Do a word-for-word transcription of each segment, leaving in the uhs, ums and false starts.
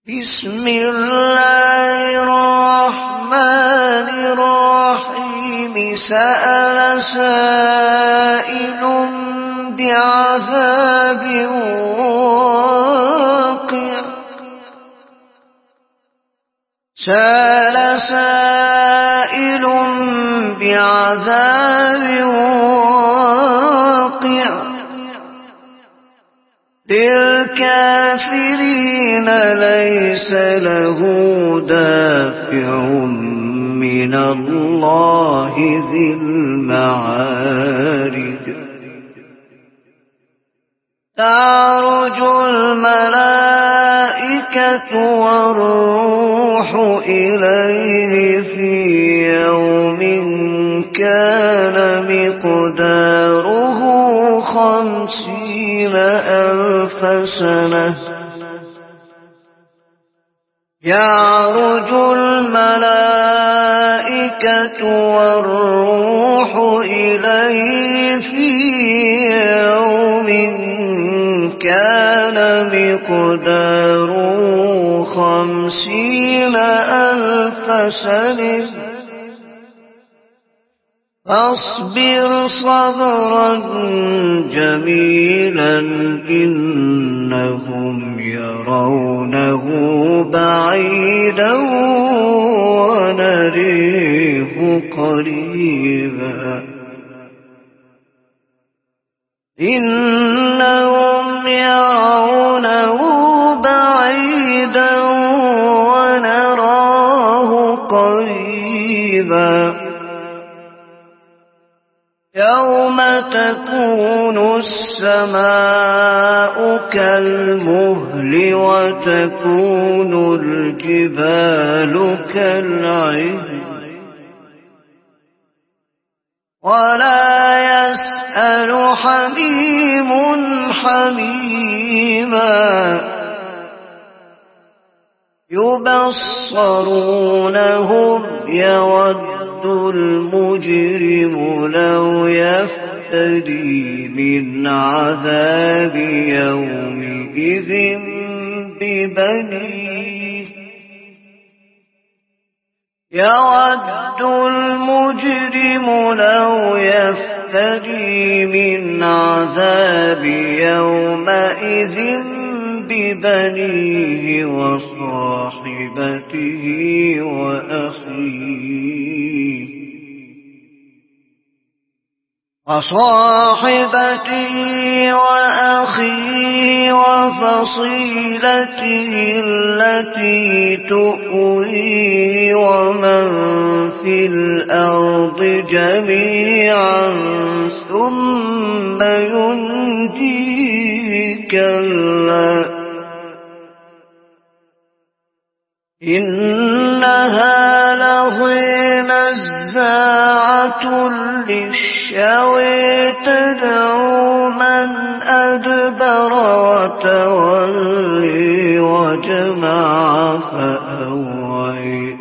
بسم الله الرحمن الرحيم سأل سائل بعذاب واقع سأل سائل بعذاب واقع للكافرين ليس له دافع من الله ذي المعارج تعرج الملائكة والروح إليه في يوم كان مقداره خمسين ألف سنة يعرج الملائكة والروح إليه في يوم كان مقداره خمسين ألف سنة فاصبر صبرا جميلا إنهم يرونه بعيدا ونريه قريبا إنهم يرونه بعيدا ونراه قريبا يوم تكون السماء كالمهل وتكون الجبال كالعهن ولا يسأل حميم حميما يبصرونهم يود المجرم لو يفتدي من عذاب يومئذ ببنيه يود المجرم لو يفتدي من عذاب يومئذ ببنيه وصاحبته وأخيه وصاحبته وأخيه وفصيلته التي تؤويه ومن في الأرض جميعا ثم ينجيه كلا إنها لظى نزاعة للشوى تدعو من أدبر وتولي وجمع فأوعي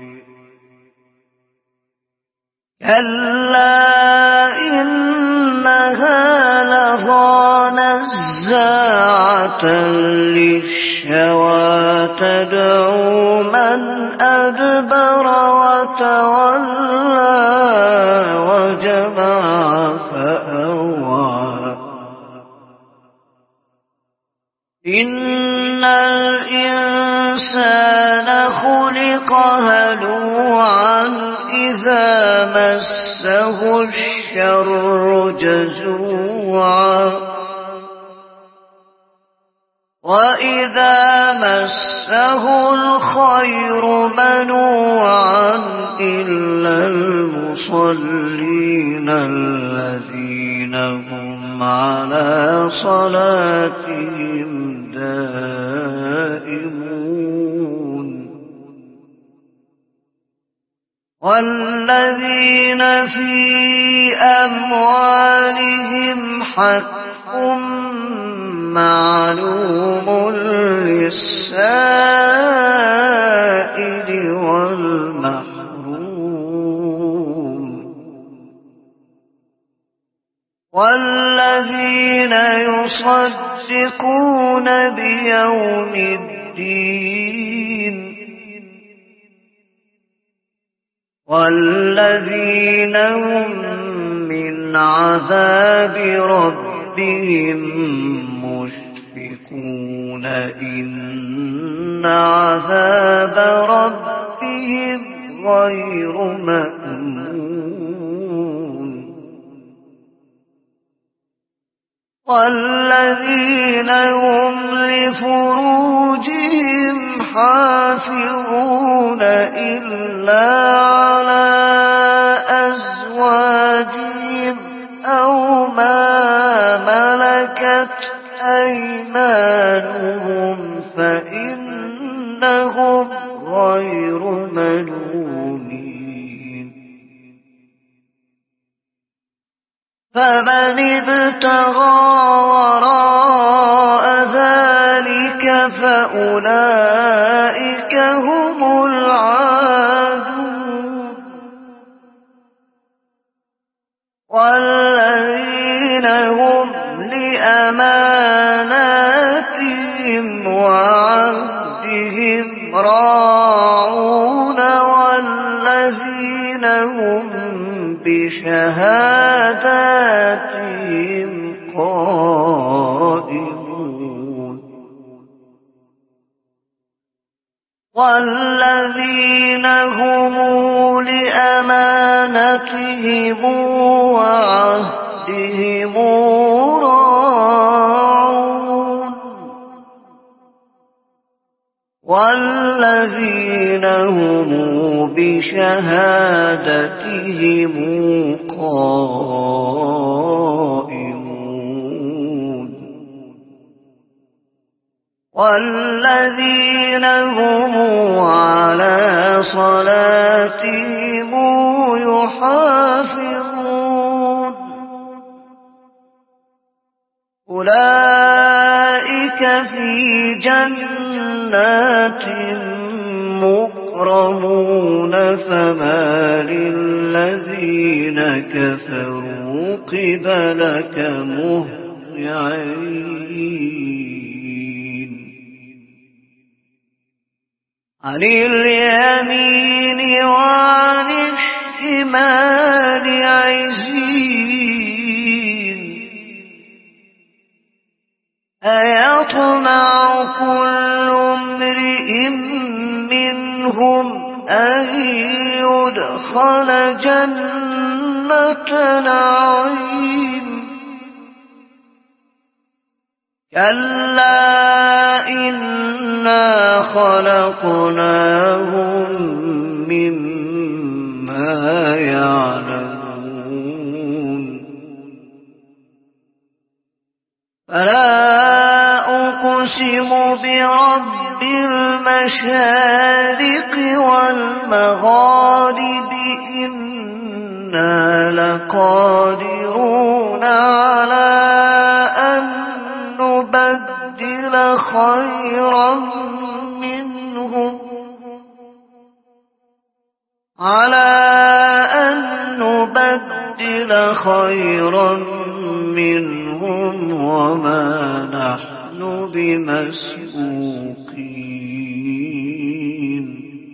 كلا إنها لظى نزاعة للشوى تدعو من أدبر وتولى وجمع فأوعى إن الإنسان خلق هلوعا إذا مسه الشر جزوعا وإذا مسه الخير منوعا إلا المصلين الذين هم على صلاتهم دائمون والذين في أموالهم حق معلوم للسائل والمحروم والذين يصدقون بيوم الدين والذين هم من عذاب ربهم مشفقون إن عذاب ربهم غير مأمون والذين هم لفروجهم حافظون إلا على أزواجهم أو ما ملكت أيمانهم فإنهم غير ملومين فمن ابتغى وراء ذلك فأولئك هم العادون والذين هم لأماناتهم وعهدهم راعون والذين هم بشهاداتهم قائمون والذين هم لأمانتهم وعهدهم راعون والذين هم بشهادتهم قائمون والذين هم على صلاتهم يحافظون أولئك في جنات مكرمون فما للذين كفروا قبلك مهطعين عن اليمين وعن الشمال عزين أيطمع كل امرئ منهم أن يدخل جنة نعيم كلا إنا خلقناهم مما يعلمون فلا أقسم برب المشارق والمغارب إنا لقادرون على أن نبدل خيرا منهم على أن نبدل خيرا منهم وما نحن بمسبوقين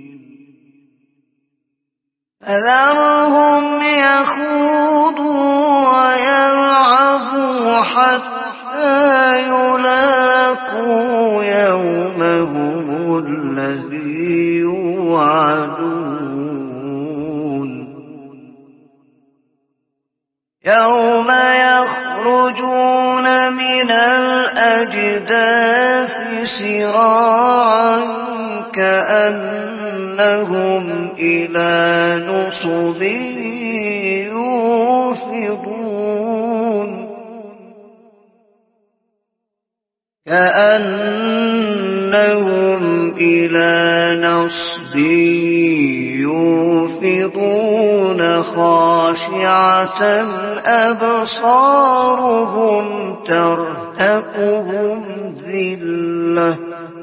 فذرهم يخوضوا ويلعبوا حتى يلاقوا يومهم الذي يوعدون يوم يخرجون من الأجداث سراعا كأنهم إلى نصب يوفضون كأنهم إلى نصب يوفضون خاشعة أبصارهم ترهقهم ذلة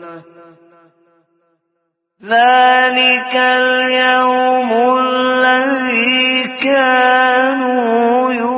ذلك اليوم الذي كانوا يوعدون